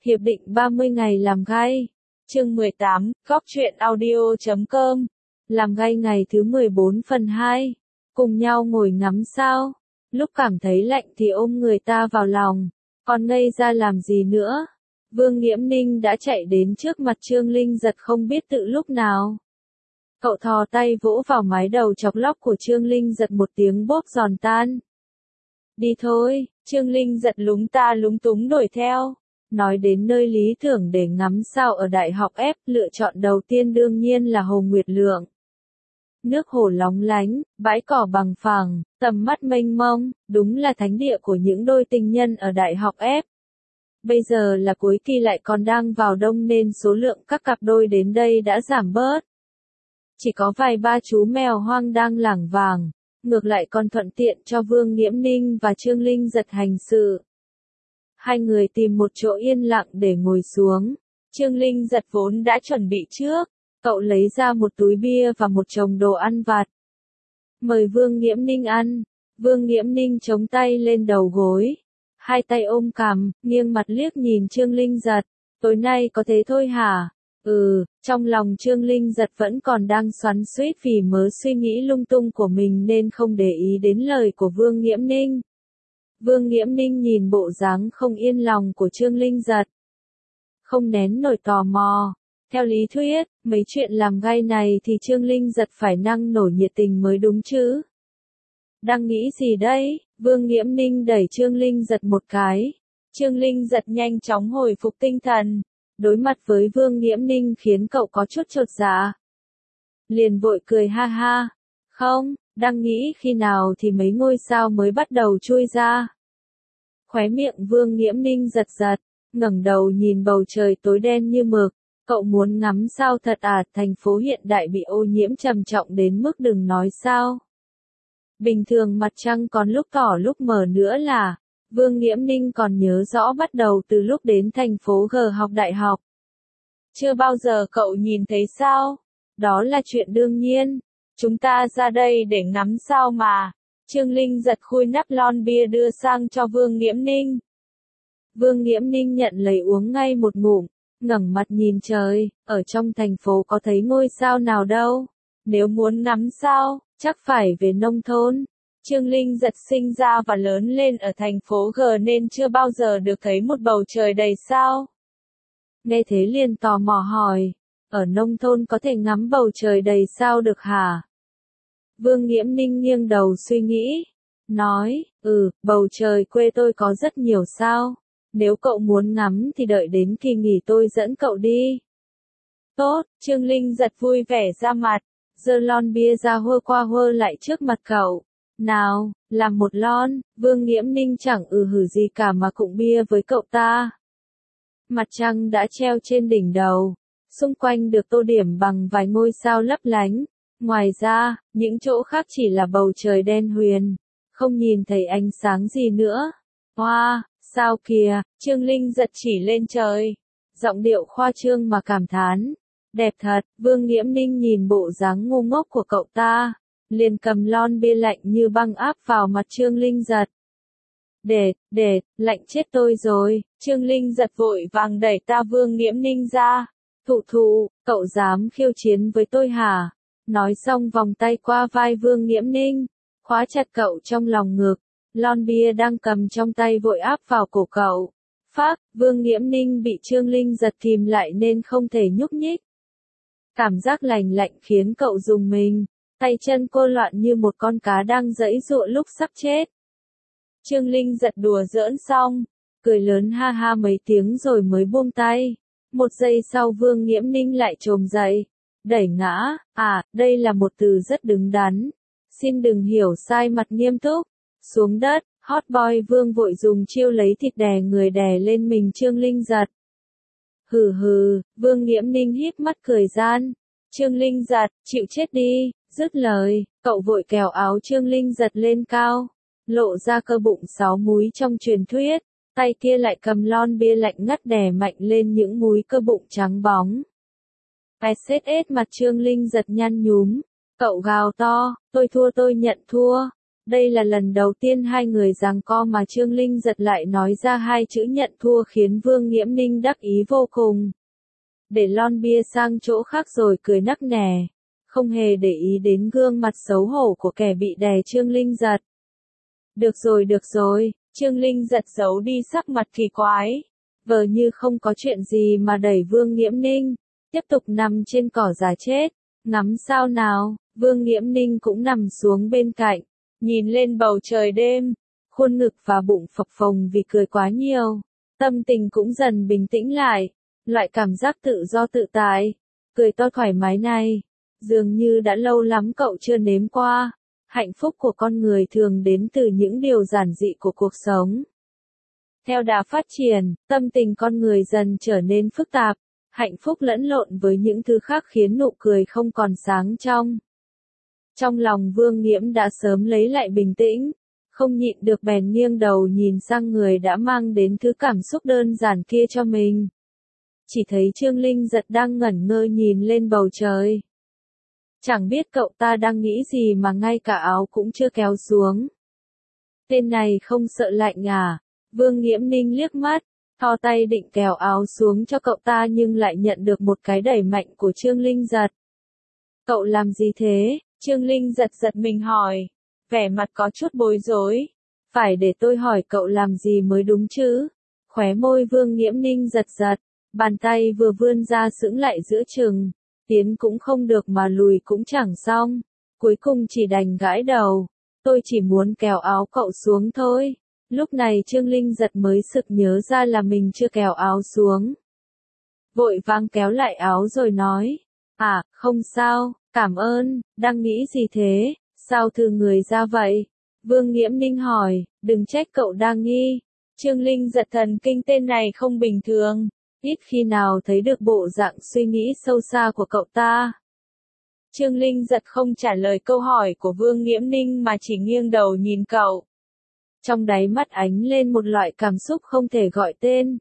Hiệp định 30 ngày làm gay. Chương 18, Góc truyện audio.com. Làm gay ngày thứ 14 phần 2. Cùng nhau ngồi ngắm sao. Lúc cảm thấy lạnh thì ôm người ta vào lòng. Còn ngây ra làm gì nữa? Vương Nghiễm Ninh đã chạy đến trước mặt Trương Linh Giật không biết tự lúc nào. Cậu thò tay vỗ vào mái đầu chọc lóc của Trương Linh Giật một tiếng bốp giòn tan. Đi thôi, Trương Linh Giật lúng ta lúng túng đuổi theo. Nói đến nơi lý tưởng để ngắm sao ở Đại học F, lựa chọn đầu tiên đương nhiên là Hồ Nguyệt Lượng. Nước hồ lóng lánh, bãi cỏ bằng phẳng, tầm mắt mênh mông, đúng là thánh địa của những đôi tình nhân ở Đại học F. Bây giờ là cuối kỳ lại còn đang vào đông nên số lượng các cặp đôi đến đây đã giảm bớt. Chỉ có vài ba chú mèo hoang đang lảng vảng, ngược lại còn thuận tiện cho Vương Nghiễm Ninh và Trương Linh Giật hành sự. Hai người tìm một chỗ yên lặng để ngồi xuống. Trương Linh Giật vốn đã chuẩn bị trước, cậu lấy ra một túi bia và một chồng đồ ăn vặt. Mời Vương Nghiễm Ninh ăn. Vương Nghiễm Ninh chống tay lên đầu gối, hai tay ôm cằm, nghiêng mặt liếc nhìn Trương Linh Giật. Tối nay có thế thôi hả? Trong lòng Trương Linh Giật vẫn còn đang xoắn xuýt vì mớ suy nghĩ lung tung của mình nên không để ý đến lời của Vương Nghiễm Ninh. Vương Nghiễm Ninh nhìn bộ dáng không yên lòng của Trương Linh Giật, không nén nổi tò mò. Theo lý thuyết, mấy chuyện làm gay này thì Trương Linh Giật phải năng nổ nhiệt tình mới đúng chứ. Đang nghĩ gì đấy? Vương Nghiễm Ninh đẩy Trương Linh Giật một cái. Trương Linh Giật nhanh chóng hồi phục tinh thần. Đối mặt với Vương Nghiễm Ninh khiến cậu có chút chột dạ. Liền vội cười ha ha. Không, đang nghĩ khi nào thì mấy ngôi sao mới bắt đầu chui ra. Khóe miệng Vương Nghiễm Ninh giật giật, ngẩng đầu nhìn bầu trời tối đen như mực. Cậu muốn ngắm sao thật à? Thành phố hiện đại bị ô nhiễm trầm trọng đến mức đừng nói sao. Bình thường mặt trăng còn lúc tỏ lúc mờ nữa là. Vương Nghiễm Ninh còn nhớ rõ bắt đầu từ lúc đến thành phố G học đại học. Chưa bao giờ cậu nhìn thấy sao? Đó là chuyện đương nhiên. Chúng ta ra đây để ngắm sao mà. Trương Linh Giật khui nắp lon bia đưa sang cho Vương Nghiễm Ninh. Vương Nghiễm Ninh nhận lấy uống ngay một ngụm, ngẩng mặt nhìn trời, ở trong thành phố có thấy ngôi sao nào đâu. Nếu muốn ngắm sao, chắc phải về nông thôn. Trương Linh Giật sinh ra và lớn lên ở thành phố G nên chưa bao giờ được thấy một bầu trời đầy sao. Nghe thế liền tò mò hỏi, ở nông thôn có thể ngắm bầu trời đầy sao được hả? Vương Nghiễm Ninh nghiêng đầu suy nghĩ, nói, bầu trời quê tôi có rất nhiều sao. Nếu cậu muốn ngắm thì đợi đến kỳ nghỉ tôi dẫn cậu đi. Tốt, Trương Linh Giật vui vẻ ra mặt, giơ lon bia ra hơ qua hơ lại trước mặt cậu. Nào, làm một lon. Vương Nghiễm Ninh chẳng hử gì cả mà cụng bia với cậu ta. Mặt trăng đã treo trên đỉnh đầu, xung quanh được tô điểm bằng vài ngôi sao lấp lánh. Ngoài ra, những chỗ khác chỉ là bầu trời đen huyền, không nhìn thấy ánh sáng gì nữa. Hoa, sao kìa, Trương Linh Giật chỉ lên trời, giọng điệu khoa trương mà cảm thán. Đẹp thật. Vương Nghiễm Ninh nhìn bộ dáng ngu ngốc của cậu ta, liền cầm lon bia lạnh như băng áp vào mặt Trương Linh Giật. Lạnh chết tôi rồi. Trương Linh Giật vội vàng đẩy ta Vương Nghiễm Ninh ra. Thụ, cậu dám khiêu chiến với tôi hả? Nói xong vòng tay qua vai Vương Nghiễm Ninh, khóa chặt cậu trong lòng ngực. Lon bia đang cầm trong tay vội áp vào cổ cậu. Phác, Vương Nghiễm Ninh bị Trương Linh Giật kìm lại nên không thể nhúc nhích. Cảm giác lạnh khiến cậu rùng mình, tay chân cô loạn như một con cá đang giãy giụa lúc sắp chết. Trương Linh Giật đùa giỡn xong, cười lớn ha ha mấy tiếng rồi mới buông tay. Một giây sau Vương Nghiễm Ninh lại chồm dậy, đẩy ngã. Đây là một từ rất đứng đắn. Xin đừng hiểu sai, mặt nghiêm túc. Xuống đất, hot boy Vương vội dùng chiêu lấy thịt đè người đè lên mình Trương Linh Giật. Vương Nghiễm Ninh híp mắt cười gian. Trương Linh Giật, chịu chết đi. Dứt lời, cậu vội kéo áo Trương Linh Giật lên cao, lộ ra cơ bụng 6 múi trong truyền thuyết, tay kia lại cầm lon bia lạnh ngắt đè mạnh lên những múi cơ bụng trắng bóng. Mặt Trương Linh Giật nhăn nhúm, cậu gào to, tôi thua, tôi nhận thua. Đây là lần đầu tiên hai người giằng co mà Trương Linh Giật lại nói ra hai chữ nhận thua khiến Vương Nghiễm Ninh đắc ý vô cùng. Để lon bia sang chỗ khác rồi cười nắc nẻ, không hề để ý đến gương mặt xấu hổ của kẻ bị đè Trương Linh Giật. Được rồi, Trương Linh Giật giấu đi sắc mặt kỳ quái, vờ như không có chuyện gì mà đẩy Vương Nghiễm Ninh, tiếp tục nằm trên cỏ già chết, ngắm sao nào. Vương Nghiễm Ninh cũng nằm xuống bên cạnh, nhìn lên bầu trời đêm, khuôn ngực và bụng phập phồng vì cười quá nhiều, tâm tình cũng dần bình tĩnh lại, loại cảm giác tự do tự tại, cười to thoải mái này, dường như đã lâu lắm cậu chưa nếm qua. Hạnh phúc của con người thường đến từ những điều giản dị của cuộc sống. Theo đà phát triển, tâm tình con người dần trở nên phức tạp, hạnh phúc lẫn lộn với những thứ khác khiến nụ cười không còn sáng trong. Trong lòng Vương Nghiễm đã sớm lấy lại bình tĩnh, không nhịn được bèn nghiêng đầu nhìn sang người đã mang đến thứ cảm xúc đơn giản kia cho mình. Chỉ thấy Trương Linh Giật đang ngẩn ngơ nhìn lên bầu trời. Chẳng biết cậu ta đang nghĩ gì mà ngay cả áo cũng chưa kéo xuống. Tên này không sợ lạnh à? Vương Nghiễm Ninh liếc mắt, thò tay định kéo áo xuống cho cậu ta nhưng lại nhận được một cái đẩy mạnh của Trương Linh Giật. Cậu làm gì thế? Trương Linh Giật giật mình hỏi, vẻ mặt có chút bối rối. Phải để tôi hỏi cậu làm gì mới đúng chứ? Khóe môi Vương Nghiễm Ninh giật giật, bàn tay vừa vươn ra sững lại giữa chừng. Tiến cũng không được mà lùi cũng chẳng xong, cuối cùng chỉ đành gãi đầu, tôi chỉ muốn kéo áo cậu xuống thôi. Lúc này Trương Linh Giật mới sực nhớ ra là mình chưa kéo áo xuống. Vội vàng kéo lại áo rồi nói, không sao, cảm ơn, đang nghĩ gì thế, sao thư người ra vậy? Vương Nghiễm Ninh hỏi, đừng trách cậu đang nghi. Trương Linh Giật thần kinh tên này không bình thường. Ít khi nào thấy được bộ dạng suy nghĩ sâu xa của cậu ta. Trương Linh Giật không trả lời câu hỏi của Vương Nghiễm Ninh mà chỉ nghiêng đầu nhìn cậu. Trong đáy mắt ánh lên một loại cảm xúc không thể gọi tên.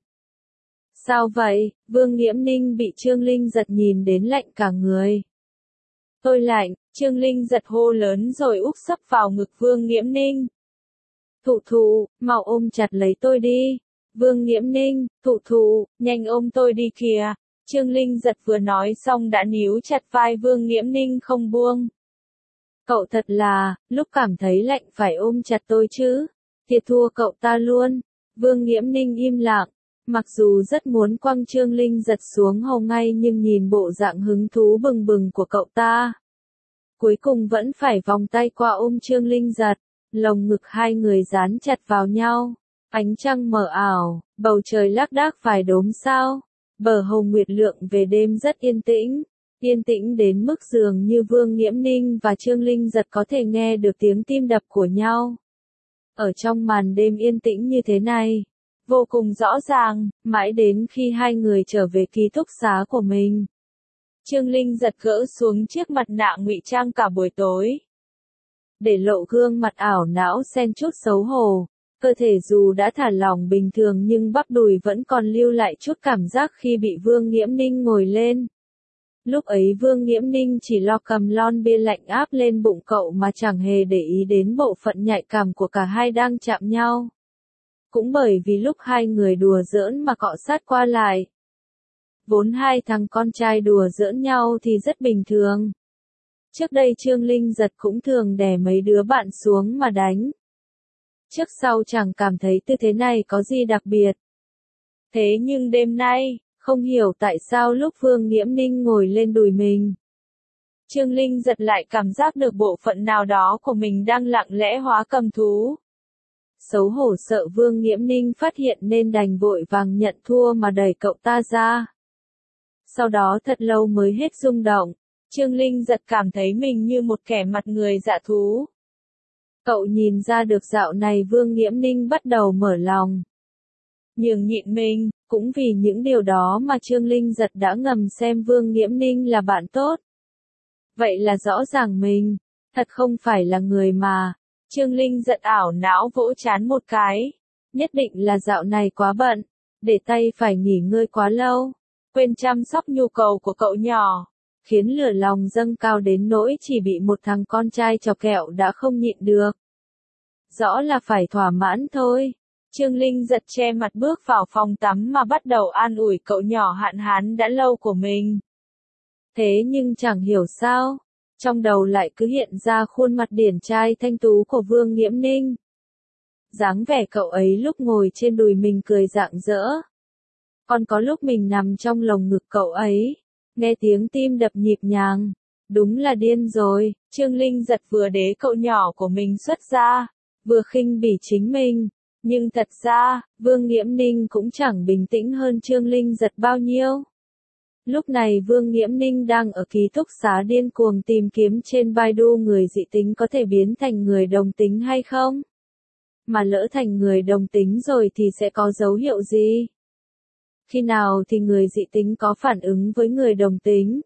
Sao vậy? Vương Nghiễm Ninh bị Trương Linh Giật nhìn đến lạnh cả người. Tôi lạnh, Trương Linh Giật hô lớn rồi úp sấp vào ngực Vương Nghiễm Ninh. Thụ, mau ôm chặt lấy tôi đi. Vương Nghiễm Ninh, thụ, nhanh ôm tôi đi kìa. Trương Linh Giật vừa nói xong đã níu chặt vai Vương Nghiễm Ninh không buông. Cậu thật là, lúc cảm thấy lạnh phải ôm chặt tôi chứ. Thiệt thua cậu ta luôn. Vương Nghiễm Ninh im lặng, mặc dù rất muốn quăng Trương Linh Giật xuống hồ ngay nhưng nhìn bộ dạng hứng thú bừng bừng của cậu ta. Cuối cùng vẫn phải vòng tay qua ôm Trương Linh Giật, lồng ngực hai người dán chặt vào nhau. Ánh trăng mờ ảo, bầu trời lác đác vài đốm sao. Bờ hồ nguyệt lượng về đêm rất yên tĩnh đến mức dường như Vương Nghiễm Ninh và Trương Linh Giật có thể nghe được tiếng tim đập của nhau. Ở trong màn đêm yên tĩnh như thế này, vô cùng rõ ràng, mãi đến khi hai người trở về ký túc xá của mình. Trương Linh Giật gỡ xuống chiếc mặt nạ ngụy trang cả buổi tối, để lộ gương mặt ảo não xen chút xấu hổ. Cơ thể dù đã thả lỏng bình thường nhưng bắp đùi vẫn còn lưu lại chút cảm giác khi bị Vương Nghiễm Ninh ngồi lên. Lúc ấy Vương Nghiễm Ninh chỉ lo cầm lon bia lạnh áp lên bụng cậu mà chẳng hề để ý đến bộ phận nhạy cảm của cả hai đang chạm nhau. Cũng bởi vì lúc hai người đùa giỡn mà cọ sát qua lại. Vốn hai thằng con trai đùa giỡn nhau thì rất bình thường. Trước đây Trương Linh Giật cũng thường đè mấy đứa bạn xuống mà đánh. Trước sau chẳng cảm thấy tư thế này có gì đặc biệt. Thế nhưng đêm nay, không hiểu tại sao lúc Vương Nghiễm Ninh ngồi lên đùi mình, Trương Linh Giật lại cảm giác được bộ phận nào đó của mình đang lặng lẽ hóa cầm thú. Xấu hổ sợ Vương Nghiễm Ninh phát hiện nên đành vội vàng nhận thua mà đẩy cậu ta ra. Sau đó thật lâu mới hết rung động, Trương Linh Giật cảm thấy mình như một kẻ mặt người dạ thú. Cậu nhìn ra được dạo này Vương Nghiễm Ninh bắt đầu mở lòng, nhường nhịn mình, cũng vì những điều đó mà Trương Linh Giật đã ngầm xem Vương Nghiễm Ninh là bạn tốt. Vậy là rõ ràng mình, thật không phải là người mà. Trương Linh Giật ảo não vỗ trán một cái, nhất định là dạo này quá bận, để tay phải nghỉ ngơi quá lâu, quên chăm sóc nhu cầu của cậu nhỏ, khiến lửa lòng dâng cao đến nỗi chỉ bị một thằng con trai chọc kẹo đã không nhịn được. rõ là phải thỏa mãn thôi. Trương Linh giật che mặt bước vào phòng tắm mà bắt đầu an ủi cậu nhỏ hạn hán đã lâu của mình. Thế nhưng chẳng hiểu sao, trong đầu lại cứ hiện ra khuôn mặt điển trai thanh tú của Vương Nghiễm Ninh. Dáng vẻ cậu ấy lúc ngồi trên đùi mình cười rạng rỡ. Còn có lúc mình nằm trong lồng ngực cậu ấy, nghe tiếng tim đập nhịp nhàng. Đúng là điên rồi, Trương Linh giật vừa đế cậu nhỏ của mình xuất ra, vừa khinh bỉ chính mình. Nhưng thật ra, Vương Nghiễm Ninh cũng chẳng bình tĩnh hơn Trương Linh giật bao nhiêu. Lúc này Vương Nghiễm Ninh đang ở ký túc xá điên cuồng tìm kiếm trên Baidu người dị tính có thể biến thành người đồng tính hay không? Mà lỡ thành người đồng tính rồi thì sẽ có dấu hiệu gì? Khi nào thì người dị tính có phản ứng với người đồng tính?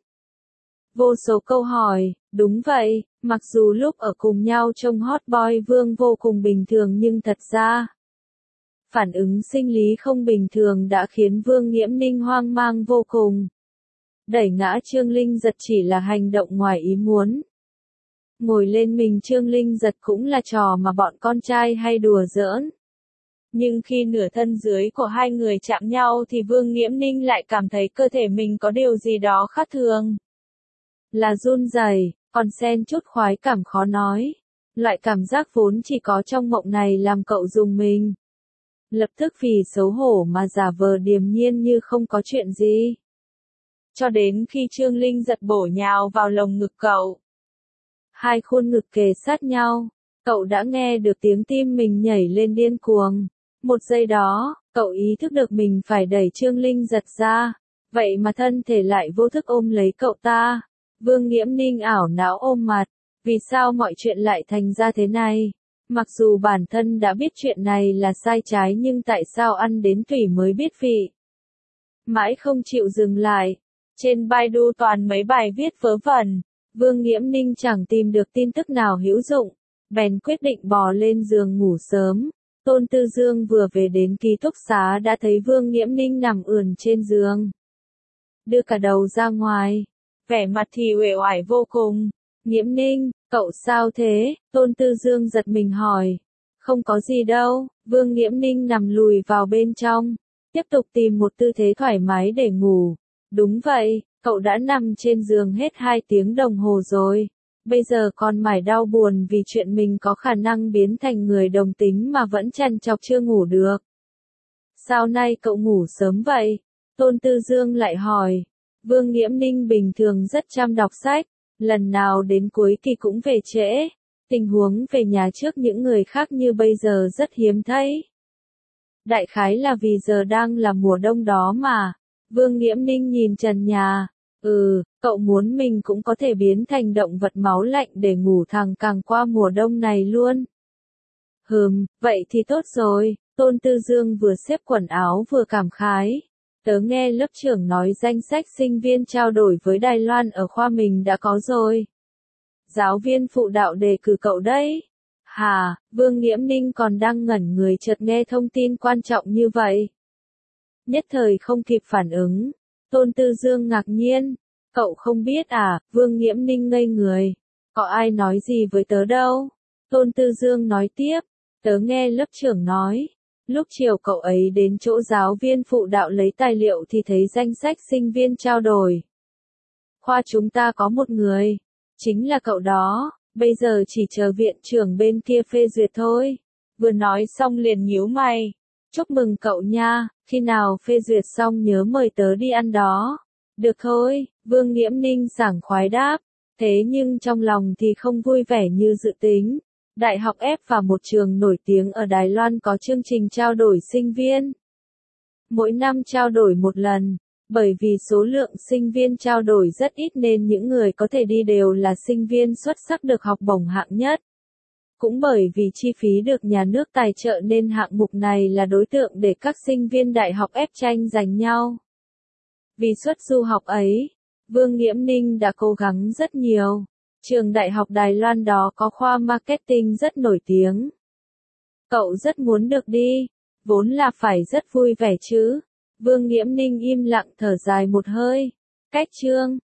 Vô số câu hỏi, đúng vậy, mặc dù lúc ở cùng nhau trông hot boy Vương vô cùng bình thường nhưng thật ra, phản ứng sinh lý không bình thường đã khiến Vương Nghiễm Ninh hoang mang vô cùng. Đẩy ngã Trương Linh giật chỉ là hành động ngoài ý muốn. Ngồi lên mình Trương Linh giật cũng là trò mà bọn con trai hay đùa giỡn. Nhưng khi nửa thân dưới của hai người chạm nhau thì Vương Nghiễm Ninh lại cảm thấy cơ thể mình có điều gì đó khác thường. Là run rẩy, còn xen chút khoái cảm khó nói. Loại cảm giác vốn chỉ có trong mộng này làm cậu rùng mình. Lập tức vì xấu hổ mà giả vờ điềm nhiên như không có chuyện gì. Cho đến khi Trương Linh giật bổ nhào vào lồng ngực cậu. Hai khuôn ngực kề sát nhau, cậu đã nghe được tiếng tim mình nhảy lên điên cuồng. Một giây đó, cậu ý thức được mình phải đẩy Trương Linh giật ra, vậy mà thân thể lại vô thức ôm lấy cậu ta. Vương Nghiễm Ninh ảo não ôm mặt, vì sao mọi chuyện lại thành ra thế này? Mặc dù bản thân đã biết chuyện này là sai trái nhưng tại sao ăn đến tủy mới biết vị? Mãi không chịu dừng lại. Trên Baidu toàn mấy bài viết vớ vẩn, Vương Nghiễm Ninh chẳng tìm được tin tức nào hữu dụng, bèn quyết định bò lên giường ngủ sớm. Tôn Tư Dương vừa về đến ký túc xá đã thấy Vương Nghiễm Ninh nằm ườn trên giường. Đưa cả đầu ra ngoài, vẻ mặt thì uể oải vô cùng. Nghiễm Ninh, cậu sao thế? Tôn Tư Dương giật mình hỏi. Không có gì đâu, Vương Nghiễm Ninh nằm lùi vào bên trong, tiếp tục tìm một tư thế thoải mái để ngủ. Đúng vậy, cậu đã nằm trên giường hết 2 tiếng đồng hồ rồi. Bây giờ còn mải đau buồn vì chuyện mình có khả năng biến thành người đồng tính mà vẫn trằn trọc chưa ngủ được. Sao nay cậu ngủ sớm vậy? Tôn Tư Dương lại hỏi. Vương Nghiễm Ninh bình thường rất chăm đọc sách, lần nào đến cuối kỳ cũng về trễ. Tình huống về nhà trước những người khác như bây giờ rất hiếm thấy. Đại khái là vì giờ đang là mùa đông đó mà. Vương Nghiễm Ninh nhìn trần nhà. Cậu muốn mình cũng có thể biến thành động vật máu lạnh để ngủ thẳng càng qua mùa đông này luôn. Vậy thì tốt rồi. Tôn Tư Dương vừa xếp quần áo vừa cảm khái. Tớ nghe lớp trưởng nói danh sách sinh viên trao đổi với Đài Loan ở khoa mình đã có rồi. Giáo viên phụ đạo đề cử cậu đấy. Hả? Vương Nghiễm Ninh còn đang ngẩn người chợt nghe thông tin quan trọng như vậy. Nhất thời không kịp phản ứng. Tôn Tư Dương ngạc nhiên. Cậu không biết à? Vương Nghiễm Ninh ngây người. Có ai nói gì với tớ đâu? Tôn Tư Dương nói tiếp. Tớ nghe lớp trưởng nói. Lúc chiều cậu ấy đến chỗ giáo viên phụ đạo lấy tài liệu thì thấy danh sách sinh viên trao đổi. Khoa chúng ta có một người. Chính là cậu đó. Bây giờ chỉ chờ viện trưởng bên kia phê duyệt thôi. Vừa nói xong liền nhíu mày. Chúc mừng cậu nha, khi nào phê duyệt xong nhớ mời tớ đi ăn đó. Được thôi, Vương Nghiễm Ninh sảng khoái đáp. Thế nhưng trong lòng thì không vui vẻ như dự tính. Đại học F và một trường nổi tiếng ở Đài Loan có chương trình trao đổi sinh viên. Mỗi năm trao đổi một lần. Bởi vì số lượng sinh viên trao đổi rất ít nên những người có thể đi đều là sinh viên xuất sắc được học bổng hạng nhất. Cũng bởi vì chi phí được nhà nước tài trợ nên hạng mục này là đối tượng để các sinh viên đại học ép tranh giành nhau. Vì suất du học ấy, Vương Nghiễm Ninh đã cố gắng rất nhiều. Trường đại học Đài Loan đó có khoa marketing rất nổi tiếng. Cậu rất muốn được đi, vốn là phải rất vui vẻ chứ. Vương Nghiễm Ninh im lặng thở dài một hơi. Cách chương